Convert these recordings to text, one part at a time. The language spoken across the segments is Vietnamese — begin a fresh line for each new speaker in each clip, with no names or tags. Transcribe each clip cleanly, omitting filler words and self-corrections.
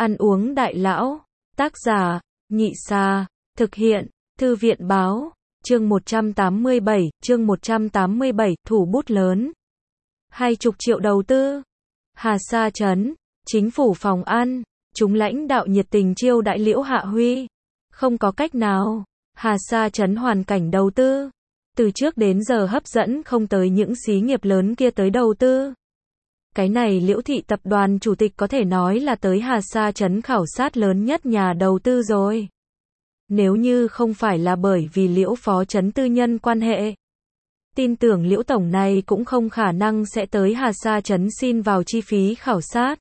Ăn uống đại lão. Tác giả, Nhị Sa. Thực hiện, Thư viện Báo. Chương 187, thủ bút lớn. 20 triệu đầu tư. Hà Sa trấn, chính phủ phòng ăn, chúng lãnh đạo nhiệt tình chiêu đãi Liễu Hạ Huy. Không có cách nào, Hà Sa trấn hoàn cảnh đầu tư. Từ trước đến giờ hấp dẫn không tới những xí nghiệp lớn kia tới đầu tư. Cái này Liễu thị tập đoàn chủ tịch có thể nói là tới Hà Sa trấn khảo sát lớn nhất nhà đầu tư rồi. Nếu như không phải là bởi vì Liễu phó trấn tư nhân quan hệ, tin tưởng Liễu tổng này cũng không khả năng sẽ tới Hà Sa trấn xin vào chi phí khảo sát.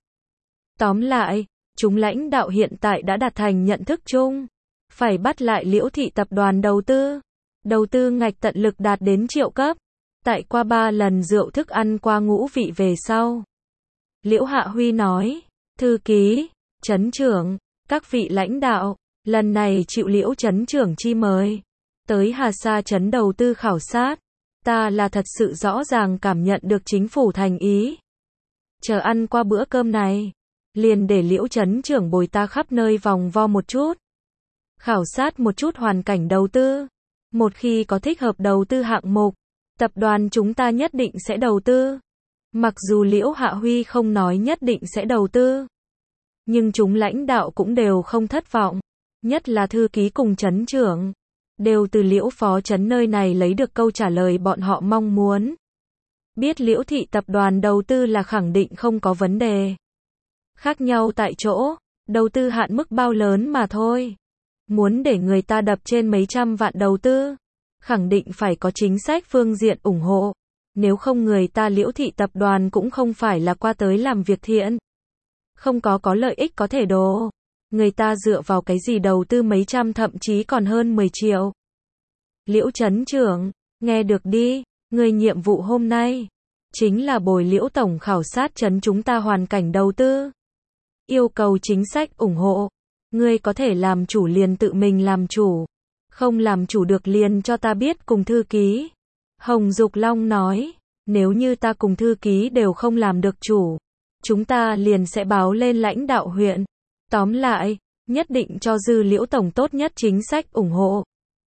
Tóm lại, chúng lãnh đạo hiện tại đã đạt thành nhận thức chung, phải bắt lại Liễu thị tập đoàn đầu tư. Đầu tư ngạch tận lực đạt đến triệu cấp. Tại qua 3 lần rượu thức ăn qua ngũ vị về sau, Liễu Hạ Huy nói, thư ký, trấn trưởng, các vị lãnh đạo, lần này chịu Liễu trấn trưởng chi mời, tới Hà Sa trấn đầu tư khảo sát, ta là thật sự rõ ràng cảm nhận được chính phủ thành ý. Chờ ăn qua bữa cơm này, liền để Liễu trấn trưởng bồi ta khắp nơi vòng vo một chút, khảo sát một chút hoàn cảnh đầu tư. Một khi có thích hợp đầu tư hạng mục, tập đoàn chúng ta nhất định sẽ đầu tư. Mặc dù Liễu Hạ Huy không nói nhất định sẽ đầu tư, nhưng chúng lãnh đạo cũng đều không thất vọng. Nhất là thư ký cùng trấn trưởng, đều từ Liễu phó trấn nơi này lấy được câu trả lời bọn họ mong muốn. Biết Liễu thị tập đoàn đầu tư là khẳng định không có vấn đề. Khác nhau tại chỗ, đầu tư hạn mức bao lớn mà thôi. Muốn để người ta đập trên mấy trăm vạn đầu tư, khẳng định phải có chính sách phương diện ủng hộ. Nếu không người ta Liễu thị tập đoàn cũng không phải là qua tới làm việc thiện. Không có lợi ích có thể đổ. Người ta dựa vào cái gì đầu tư mấy trăm thậm chí còn hơn 10 triệu. Liễu trấn trưởng, nghe được đi, người nhiệm vụ hôm nay chính là bồi Liễu tổng khảo sát trấn chúng ta hoàn cảnh đầu tư. Yêu cầu chính sách ủng hộ. Ngươi có thể làm chủ liền tự mình làm chủ. Không làm chủ được liền cho ta biết cùng thư ký. Hồng Dục Long nói, nếu như ta cùng thư ký đều không làm được chủ, chúng ta liền sẽ báo lên lãnh đạo huyện. Tóm lại, nhất định cho dư Liễu tổng tốt nhất chính sách ủng hộ.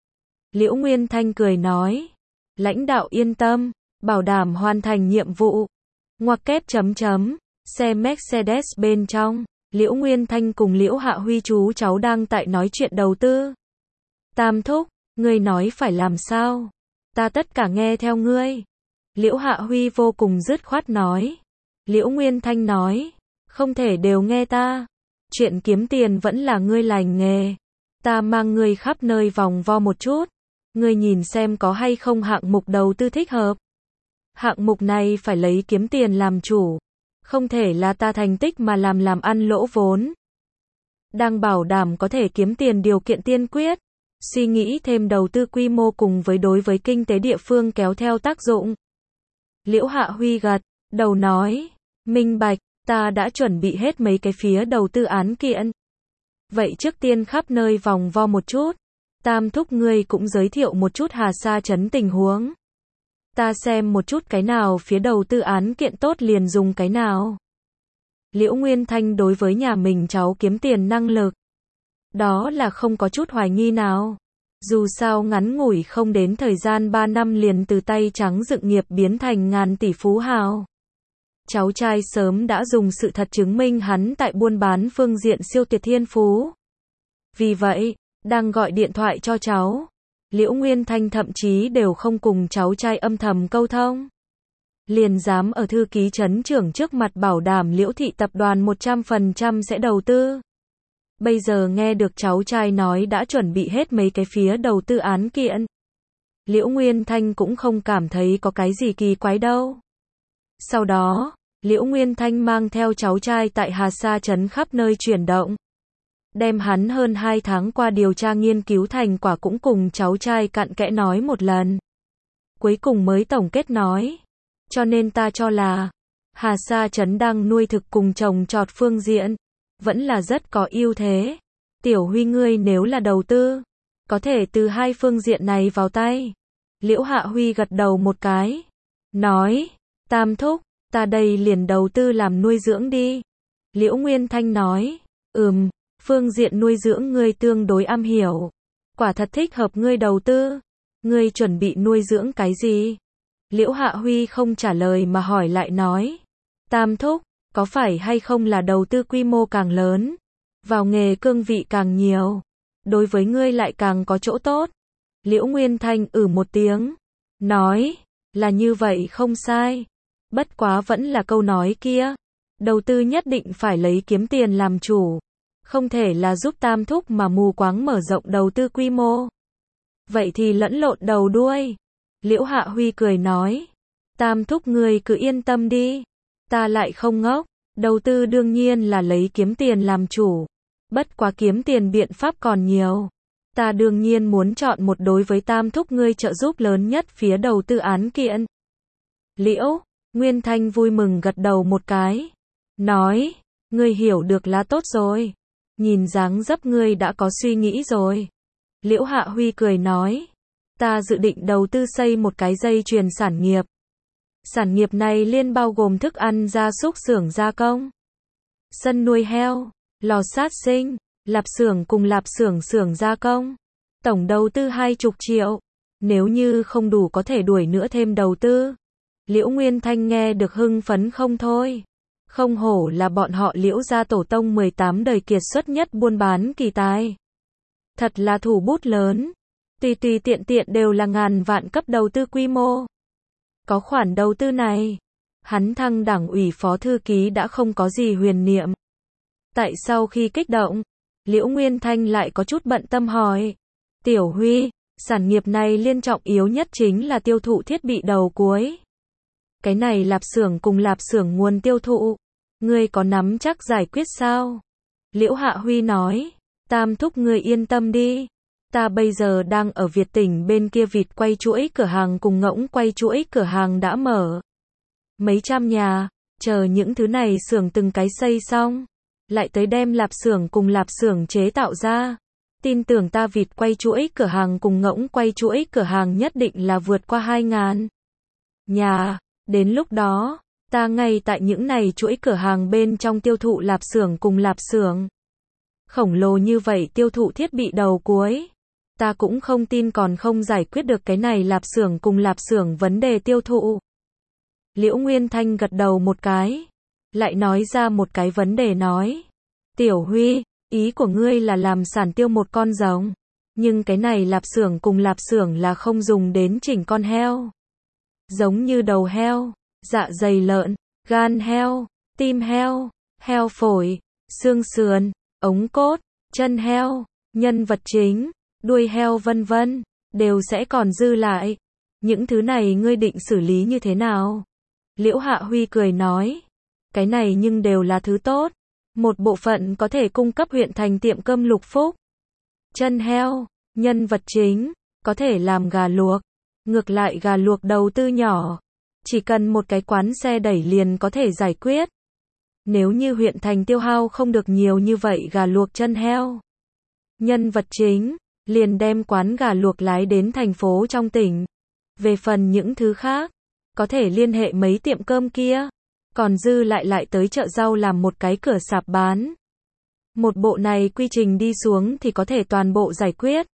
Liễu Nguyên Thanh cười nói, lãnh đạo yên tâm, bảo đảm hoàn thành nhiệm vụ. Ngoặc kép chấm chấm, xe Mercedes bên trong. Liễu Nguyên Thanh cùng Liễu Hạ Huy chú cháu đang tại nói chuyện đầu tư. Tam thúc, ngươi nói phải làm sao? Ta tất cả nghe theo ngươi. Liễu Hạ Huy vô cùng dứt khoát nói. Liễu Nguyên Thanh nói, không thể đều nghe ta. Chuyện kiếm tiền vẫn là ngươi lành nghề. Ta mang ngươi khắp nơi vòng vo một chút. Ngươi nhìn xem có hay không hạng mục đầu tư thích hợp. Hạng mục này phải lấy kiếm tiền làm chủ. Không thể là ta thành tích mà làm ăn lỗ vốn. Đang bảo đảm có thể kiếm tiền điều kiện tiên quyết. Suy nghĩ thêm đầu tư quy mô cùng với đối với kinh tế địa phương kéo theo tác dụng. Liễu Hạ Huy gật đầu nói, minh bạch, ta đã chuẩn bị hết mấy cái phía đầu tư án kiện. Vậy trước tiên khắp nơi vòng vo một chút. Tam thúc ngươi cũng giới thiệu một chút Hà Sa trấn tình huống. Ta xem một chút cái nào phía đầu tư án kiện tốt liền dùng cái nào. Liễu Nguyên Thanh đối với nhà mình cháu kiếm tiền năng lực, đó là không có chút hoài nghi nào. Dù sao ngắn ngủi không đến thời gian 3 năm liền từ tay trắng dựng nghiệp biến thành ngàn tỷ phú hào. Cháu trai sớm đã dùng sự thật chứng minh hắn tại buôn bán phương diện siêu tuyệt thiên phú. Vì vậy, đang gọi điện thoại cho cháu, Liễu Nguyên Thanh thậm chí đều không cùng cháu trai âm thầm câu thông. Liền dám ở thư ký trấn trưởng trước mặt bảo đảm Liễu thị tập đoàn 100% sẽ đầu tư. Bây giờ nghe được cháu trai nói đã chuẩn bị hết mấy cái phía đầu tư án kiện. Liễu Nguyên Thanh cũng không cảm thấy có cái gì kỳ quái đâu. Sau đó, Liễu Nguyên Thanh mang theo cháu trai tại Hà Sa trấn khắp nơi chuyển động. Đem hắn hơn 2 tháng qua điều tra nghiên cứu thành quả cũng cùng cháu trai cặn kẽ nói một lần. Cuối cùng mới tổng kết nói. Cho nên ta cho là, Hà Sa trấn đang nuôi thực cùng trồng trọt phương diện, vẫn là rất có ưu thế. Tiểu Huy ngươi nếu là đầu tư, có thể từ hai phương diện này vào tay. Liễu Hạ Huy gật đầu một cái. Nói, tam thúc, ta đây liền đầu tư làm nuôi dưỡng đi. Liễu Nguyên Thanh nói, Phương diện nuôi dưỡng ngươi tương đối am hiểu. Quả thật thích hợp ngươi đầu tư. Ngươi chuẩn bị nuôi dưỡng cái gì? Liễu Hạ Huy không trả lời mà hỏi lại nói. Tam thúc, có phải hay không là đầu tư quy mô càng lớn, vào nghề cương vị càng nhiều, đối với ngươi lại càng có chỗ tốt? Liễu Nguyên Thanh một tiếng, nói, là như vậy không sai. Bất quá vẫn là câu nói kia, đầu tư nhất định phải lấy kiếm tiền làm chủ, không thể là giúp tam thúc mà mù quáng mở rộng đầu tư quy mô. Vậy thì lẫn lộn đầu đuôi. Liễu Hạ Huy cười nói, tam thúc ngươi cứ yên tâm đi, ta lại không ngốc, đầu tư đương nhiên là lấy kiếm tiền làm chủ, bất quá kiếm tiền biện pháp còn nhiều. Ta đương nhiên muốn chọn một đối với tam thúc ngươi trợ giúp lớn nhất phía đầu tư án kiện. Liễu Nguyên Thanh vui mừng gật đầu một cái, nói, ngươi hiểu được là tốt rồi, nhìn dáng dấp ngươi đã có suy nghĩ rồi. Liễu Hạ Huy cười nói, ta dự định đầu tư xây một cái dây chuyền sản nghiệp. Sản nghiệp này liên bao gồm thức ăn gia súc xưởng gia công, sân nuôi heo, lò sát sinh, lạp xưởng cùng lạp xưởng xưởng gia công. Tổng đầu tư 20 triệu. Nếu như không đủ có thể đuổi nữa thêm đầu tư. Liễu Nguyên Thanh nghe được hưng phấn không thôi. Không hổ là bọn họ Liễu gia tổ tông 18 đời kiệt xuất nhất buôn bán kỳ tài. Thật là thủ bút lớn. Tùy tùy tiện tiện đều là ngàn vạn cấp đầu tư quy mô. Có khoản đầu tư này, hắn thăng đảng ủy phó thư ký đã không có gì huyền niệm. Tại sau khi kích động, Liễu Nguyên Thanh lại có chút bận tâm hỏi. Tiểu Huy, sản nghiệp này liên trọng yếu nhất chính là tiêu thụ thiết bị đầu cuối. Cái này lạp xưởng cùng lạp xưởng nguồn tiêu thụ, ngươi có nắm chắc giải quyết sao? Liễu Hạ Huy nói, tam thúc ngươi yên tâm đi. Ta bây giờ đang ở Việt tỉnh bên kia vịt quay chuỗi cửa hàng cùng ngỗng quay chuỗi cửa hàng đã mở. Mấy trăm nhà, chờ những thứ này xưởng từng cái xây xong, lại tới đem lạp xưởng cùng lạp xưởng chế tạo ra. Tin tưởng ta vịt quay chuỗi cửa hàng cùng ngỗng quay chuỗi cửa hàng nhất định là vượt qua 2.000 nhà. Đến lúc đó, ta ngay tại những này chuỗi cửa hàng bên trong tiêu thụ lạp xưởng cùng lạp xưởng. Khổng lồ như vậy tiêu thụ thiết bị đầu cuối. Ta cũng không tin còn không giải quyết được cái này lạp xưởng cùng lạp xưởng vấn đề tiêu thụ. Liễu Nguyên Thanh gật đầu một cái, lại nói ra một cái vấn đề nói. Tiểu Huy, ý của ngươi là làm sản tiêu một con rồng, nhưng cái này lạp xưởng cùng lạp xưởng là không dùng đến chỉnh con heo. Giống như đầu heo, dạ dày lợn, gan heo, tim heo, heo phổi, xương sườn, ống cốt, chân heo, nhân vật chính, đuôi heo vân vân, đều sẽ còn dư lại. Những thứ này ngươi định xử lý như thế nào? Liễu Hạ Huy cười nói, cái này nhưng đều là thứ tốt. Một bộ phận có thể cung cấp huyện thành tiệm cơm Lục Phúc. Chân heo, nhân vật chính, có thể làm gà luộc. Ngược lại gà luộc đầu tư nhỏ, chỉ cần một cái quán xe đẩy liền có thể giải quyết. Nếu như huyện thành tiêu hao không được nhiều như vậy gà luộc chân heo, nhân vật chính, liền đem quán gà luộc lái đến thành phố trong tỉnh. Về phần những thứ khác, có thể liên hệ mấy tiệm cơm kia, còn dư lại tới chợ rau làm một cái cửa sạp bán. Một bộ này quy trình đi xuống thì có thể toàn bộ giải quyết.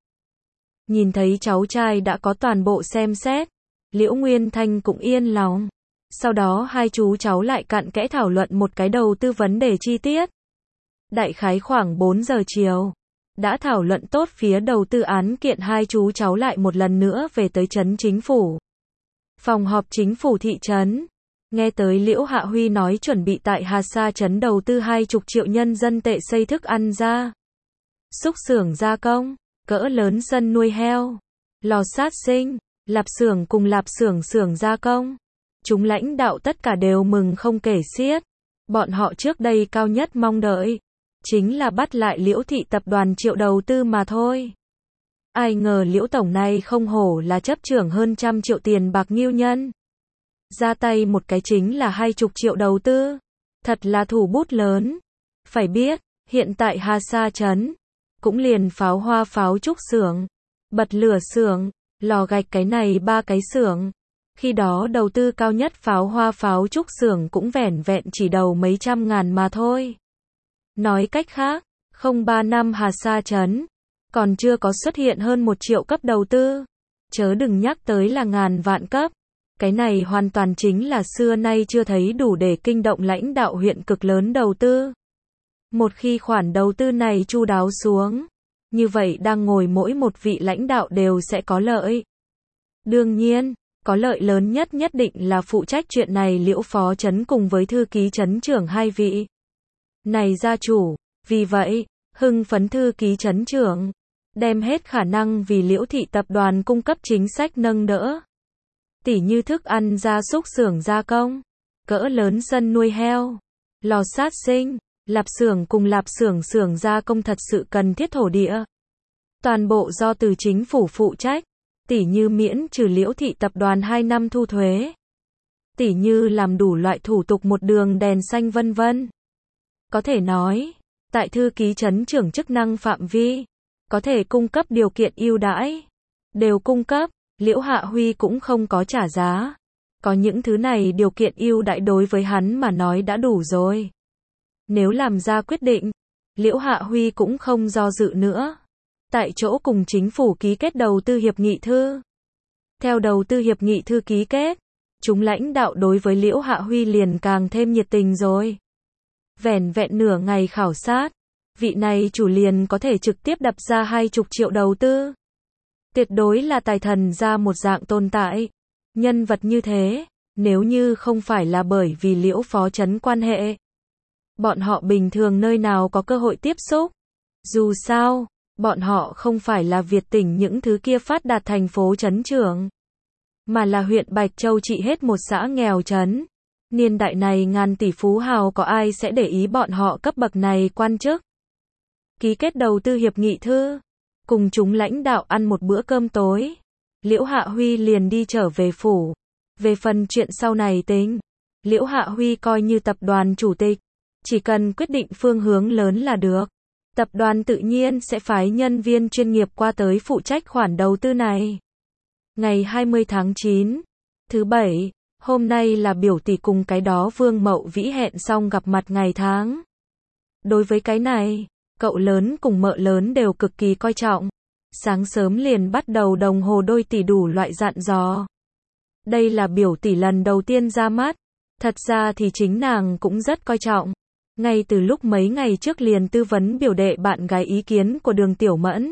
Nhìn thấy cháu trai đã có toàn bộ xem xét, Liễu Nguyên Thanh cũng yên lòng. Sau đó hai chú cháu lại cặn kẽ thảo luận một cái đầu tư vấn đề chi tiết. Đại khái khoảng 4 giờ chiều, đã thảo luận tốt phía đầu tư án kiện, hai chú cháu lại một lần nữa về tới trấn chính phủ. Phòng họp chính phủ thị trấn. Nghe tới Liễu Hạ Huy nói chuẩn bị tại Hà Sa trấn đầu tư 20 triệu nhân dân tệ xây thức ăn gia súc xưởng gia công, cỡ lớn sân nuôi heo, lò sát sinh, lạp xưởng cùng lạp xưởng xưởng gia công. Chúng lãnh đạo tất cả đều mừng không kể xiết. Bọn họ trước đây cao nhất mong đợi chính là bắt lại Liễu thị tập đoàn Triệu đầu tư mà thôi. Ai ngờ Liễu tổng này không hổ là chấp trưởng hơn 100 triệu tiền bạc nghiêu nhân. Ra tay một cái chính là 20 triệu đầu tư. Thật là thủ bút lớn. Phải biết, hiện tại Hà Sa trấn cũng liền pháo hoa pháo trúc xưởng, bật lửa xưởng, lò gạch cái này 3 cái xưởng. Khi đó đầu tư cao nhất pháo hoa pháo trúc xưởng cũng vẻn vẹn chỉ đầu mấy trăm ngàn mà thôi. Nói cách khác, 03 năm Hà Sa trấn, còn chưa có xuất hiện hơn 1 triệu cấp đầu tư. Chớ đừng nhắc tới là ngàn vạn cấp. Cái này hoàn toàn chính là xưa nay chưa thấy đủ để kinh động lãnh đạo huyện cực lớn đầu tư. Một khi khoản đầu tư này chu đáo xuống, như vậy đang ngồi mỗi một vị lãnh đạo đều sẽ có lợi. Đương nhiên, có lợi lớn nhất nhất định là phụ trách chuyện này Liễu phó trấn cùng với thư ký trấn trưởng hai vị này gia chủ. Vì vậy, hưng phấn thư ký trấn trưởng đem hết khả năng vì Liễu thị tập đoàn cung cấp chính sách nâng đỡ. Tỉ như thức ăn gia súc xưởng gia công, cỡ lớn sân nuôi heo, lò sát sinh, lạp xưởng cùng lạp xưởng gia công thật sự cần thiết thổ địa. Toàn bộ do từ chính phủ phụ trách, tỉ như miễn trừ Liễu thị tập đoàn 2 năm thu thuế, tỉ như làm đủ loại thủ tục một đường đèn xanh vân vân. Có thể nói, tại thư ký trấn trưởng chức năng phạm vi, có thể cung cấp điều kiện ưu đãi, đều cung cấp. Liễu Hạ Huy cũng không có trả giá. Có những thứ này điều kiện ưu đãi đối với hắn mà nói đã đủ rồi. Nếu làm ra quyết định, Liễu Hạ Huy cũng không do dự nữa. Tại chỗ cùng chính phủ ký kết đầu tư hiệp nghị thư. Theo đầu tư hiệp nghị thư ký kết, chúng lãnh đạo đối với Liễu Hạ Huy liền càng thêm nhiệt tình rồi. Vẻn vẹn nửa ngày khảo sát, vị này chủ liền có thể trực tiếp đập ra 20 triệu đầu tư. Tuyệt đối là tài thần ra một dạng tồn tại. Nhân vật như thế, nếu như không phải là bởi vì Liễu phó trấn quan hệ, bọn họ bình thường nơi nào có cơ hội tiếp xúc. Dù sao, bọn họ không phải là Việt tỉnh những thứ kia phát đạt thành phố trấn trưởng, mà là huyện Bạch Châu trị hết một xã nghèo trấn. Niên đại này ngàn tỷ phú hào có ai sẽ để ý bọn họ cấp bậc này quan chức. Ký kết đầu tư hiệp nghị thư, cùng chúng lãnh đạo ăn một bữa cơm tối, Liễu Hạ Huy liền đi trở về phủ. Về phần chuyện sau này tính, Liễu Hạ Huy coi như tập đoàn chủ tịch, chỉ cần quyết định phương hướng lớn là được. Tập đoàn tự nhiên sẽ phái nhân viên chuyên nghiệp qua tới phụ trách khoản đầu tư này. Ngày 20 tháng 9, thứ Bảy, hôm nay là biểu tỷ cùng cái đó Vương Mậu Vĩ hẹn xong gặp mặt ngày tháng. Đối với cái này, cậu lớn cùng mợ lớn đều cực kỳ coi trọng. Sáng sớm liền bắt đầu đồng hồ đôi tỷ đủ loại dặn dò. Đây là biểu tỷ lần đầu tiên ra mắt. Thật ra thì chính nàng cũng rất coi trọng. Ngay từ lúc mấy ngày trước liền tư vấn biểu đệ bạn gái ý kiến của Đường Tiểu Mẫn.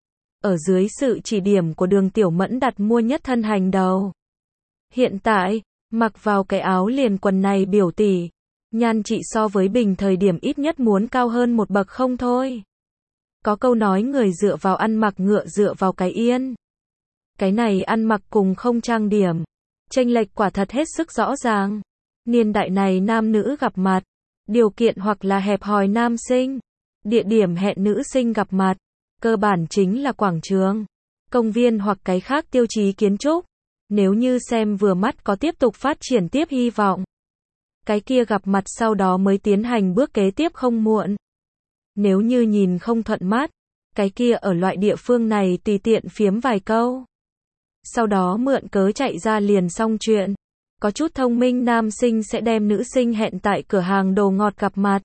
Ở dưới sự chỉ điểm của Đường Tiểu Mẫn đặt mua nhất thân hành đầu. Hiện tại, mặc vào cái áo liền quần này biểu tỷ, nhan trị so với bình thời điểm ít nhất muốn cao hơn một bậc không thôi. Có câu nói người dựa vào ăn mặc ngựa dựa vào cái yên. Cái này ăn mặc cùng không trang điểm, chênh lệch quả thật hết sức rõ ràng. Niên đại này nam nữ gặp mặt, điều kiện hoặc là hẹp hòi nam sinh, địa điểm hẹn nữ sinh gặp mặt, cơ bản chính là quảng trường, công viên hoặc cái khác tiêu chí kiến trúc. Nếu như xem vừa mắt có tiếp tục phát triển tiếp hy vọng, cái kia gặp mặt sau đó mới tiến hành bước kế tiếp không muộn. Nếu như nhìn không thuận mắt, cái kia ở loại địa phương này tùy tiện phiếm vài câu. Sau đó mượn cớ chạy ra liền xong chuyện. Có chút thông minh nam sinh sẽ đem nữ sinh hẹn tại cửa hàng đồ ngọt gặp mặt.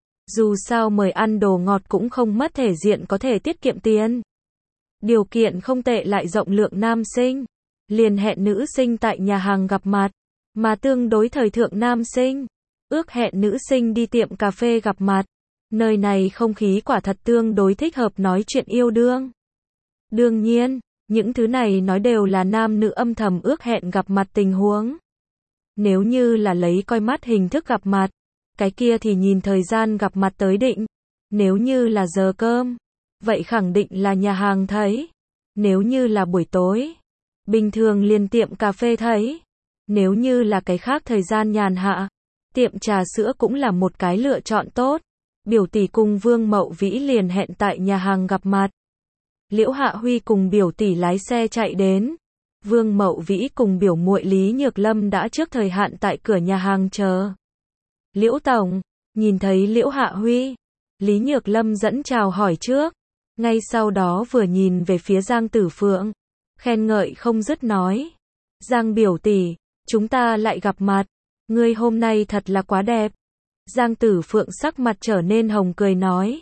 Dù sao mời ăn đồ ngọt cũng không mất thể diện, có thể tiết kiệm tiền. Điều kiện không tệ lại rộng lượng nam sinh, liền hẹn nữ sinh tại nhà hàng gặp mặt. Mà tương đối thời thượng nam sinh, ước hẹn nữ sinh đi tiệm cà phê gặp mặt. Nơi này không khí quả thật tương đối thích hợp nói chuyện yêu đương. Đương nhiên, những thứ này nói đều là nam nữ âm thầm ước hẹn gặp mặt tình huống. Nếu như là lấy coi mắt hình thức gặp mặt, cái kia thì nhìn thời gian gặp mặt tới định. Nếu như là giờ cơm, vậy khẳng định là nhà hàng thấy. Nếu như là buổi tối, bình thường liền tiệm cà phê thấy. Nếu như là cái khác thời gian nhàn hạ, tiệm trà sữa cũng là một cái lựa chọn tốt. Biểu tỷ cùng Vương Mậu Vĩ liền hẹn tại nhà hàng gặp mặt. Liễu Hạ Huy cùng biểu tỷ lái xe chạy đến. Vương Mậu Vĩ cùng biểu muội Lý Nhược Lâm đã trước thời hạn tại cửa nhà hàng chờ. Liễu tổng, nhìn thấy Liễu Hạ Huy, Lý Nhược Lâm dẫn chào hỏi trước. Ngay sau đó vừa nhìn về phía Giang Tử Phượng, khen ngợi không dứt nói. Giang biểu tỷ, chúng ta lại gặp mặt. Ngươi hôm nay thật là quá đẹp. Giang Tử Phượng sắc mặt trở nên hồng cười nói.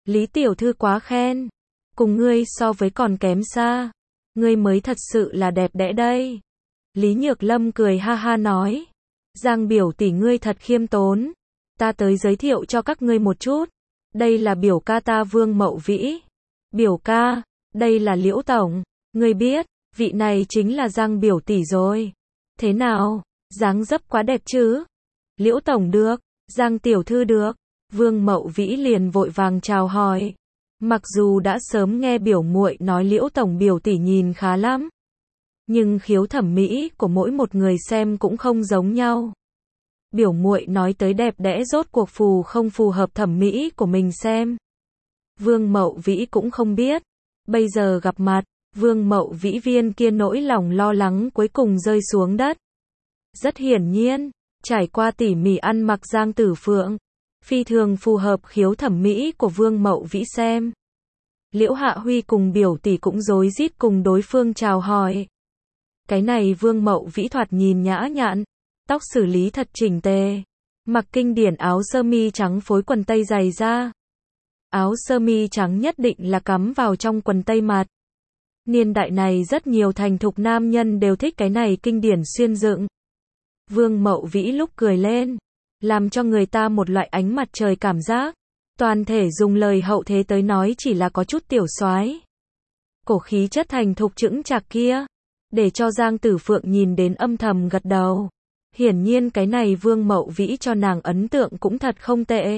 Lý tiểu thư quá khen. Cùng ngươi so với còn kém xa. Ngươi mới thật sự là đẹp đẽ đây. Lý Nhược Lâm cười ha ha nói. Giang biểu tỷ ngươi thật khiêm tốn. Ta tới giới thiệu cho các ngươi một chút. Đây là biểu ca ta Vương Mậu Vĩ. Biểu ca, đây là Liễu Tổng. Ngươi biết, vị này chính là Giang biểu tỷ rồi. Thế nào, dáng dấp quá đẹp chứ? Liễu Tổng được, Giang tiểu thư được. Vương Mậu Vĩ liền vội vàng chào hỏi. Mặc dù đã sớm nghe biểu muội nói Liễu Tổng biểu tỷ nhìn khá lắm. Nhưng khiếu thẩm mỹ của mỗi một người xem cũng không giống nhau. Biểu muội nói tới đẹp đẽ rốt cuộc không phù hợp thẩm mỹ của mình xem. Vương Mậu Vĩ cũng không biết. Bây giờ gặp mặt, Vương Mậu Vĩ viên kia nỗi lòng lo lắng cuối cùng rơi xuống đất. Rất hiển nhiên, trải qua tỉ mỉ ăn mặc Giang Tử Phượng, phi thường phù hợp khiếu thẩm mỹ của Vương Mậu Vĩ xem. Liễu Hạ Huy cùng biểu tỷ cũng rối rít cùng đối phương chào hỏi. Cái này Vương Mậu Vĩ thoạt nhìn nhã nhặn, tóc xử lý thật chỉnh tề, mặc kinh điển áo sơ mi trắng phối quần tây dày da. Áo sơ mi trắng nhất định là cắm vào trong quần tây mặt. Niên đại này rất nhiều thành thục nam nhân đều thích cái này kinh điển xuyên dựng. Vương Mậu Vĩ lúc cười lên, làm cho người ta một loại ánh mặt trời cảm giác. Toàn thể dùng lời hậu thế tới nói chỉ là có chút tiểu soái. Cổ khí chất thành thục chững chạc kia, để cho Giang Tử Phượng nhìn đến âm thầm gật đầu. Hiển nhiên cái này Vương Mậu Vĩ cho nàng ấn tượng cũng thật không tệ.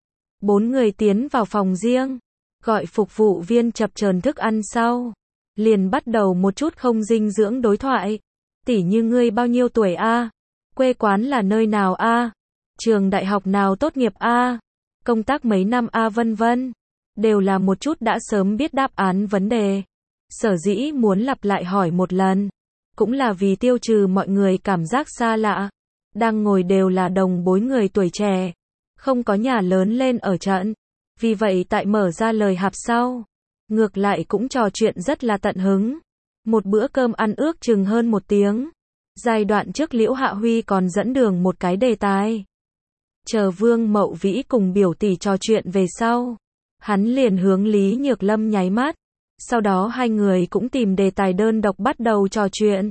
4 người tiến vào phòng riêng, gọi phục vụ viên chập chờn thức ăn sau. Liền bắt đầu một chút không dinh dưỡng đối thoại. Tỷ như ngươi bao nhiêu tuổi a? Quê quán là nơi nào a? Trường đại học nào tốt nghiệp a? Công tác mấy năm a vân vân. Đều là một chút đã sớm biết đáp án vấn đề. Sở dĩ muốn lặp lại hỏi một lần. Cũng là vì tiêu trừ mọi người cảm giác xa lạ. Đang ngồi đều là đồng bối người tuổi trẻ. Không có nhà lớn lên ở trận. Vì vậy tại mở ra lời hạp sau. Ngược lại cũng trò chuyện rất là tận hứng. Một bữa cơm ăn ước chừng hơn 1 tiếng. Giai đoạn trước Liễu Hạ Huy còn dẫn đường một cái đề tài. Chờ Vương Mậu Vĩ cùng biểu tỷ trò chuyện về sau. Hắn liền hướng Lý Nhược Lâm nháy mắt. Sau đó hai người cũng tìm đề tài đơn độc bắt đầu trò chuyện.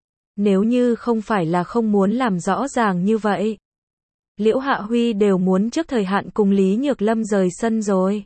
Nếu như không phải là không muốn làm rõ ràng như vậy. Liễu Hạ Huy đều muốn trước thời hạn cùng Lý Nhược Lâm rời sân rồi.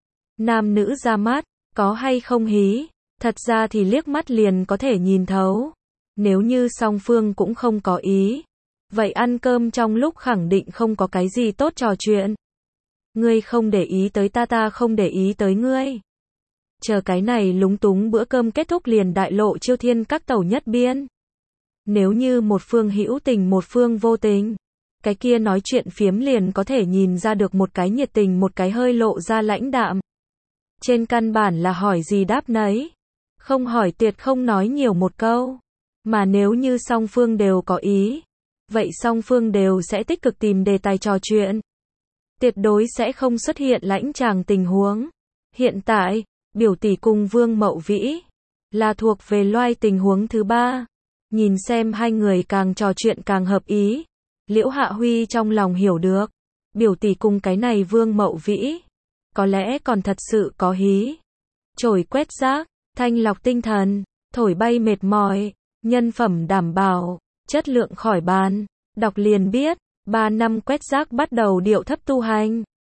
Nam nữ ra mắt, có hay không hí, thật ra thì liếc mắt liền có thể nhìn thấu. Nếu như song phương cũng không có ý, vậy ăn cơm trong lúc khẳng định không có cái gì tốt trò chuyện. Ngươi không để ý tới ta, ta không để ý tới ngươi. Chờ cái này lúng túng bữa cơm kết thúc liền đại lộ chiêu thiên các tẩu nhất biên. Nếu như một phương hữu tình một phương vô tình, cái kia nói chuyện phiếm liền có thể nhìn ra được một cái nhiệt tình một cái hơi lộ ra lãnh đạm. Trên căn bản là hỏi gì đáp nấy. Không hỏi tuyệt không nói nhiều một câu. Mà nếu như song phương đều có ý, vậy song phương đều sẽ tích cực tìm đề tài trò chuyện. Tuyệt đối sẽ không xuất hiện lãnh tràng tình huống. Hiện tại, biểu tỷ cùng Vương Mậu Vĩ là thuộc về loài tình huống thứ 3. Nhìn xem hai người càng trò chuyện càng hợp ý. Liễu Hạ Huy trong lòng hiểu được. Biểu tỷ cùng cái này Vương Mậu Vĩ có lẽ còn thật sự có hí. Chổi quét rác, thanh lọc tinh thần, thổi bay mệt mỏi, nhân phẩm đảm bảo, chất lượng khỏi bàn. Đọc liền biết, 3 năm quét rác bắt đầu điệu thấp tu hành.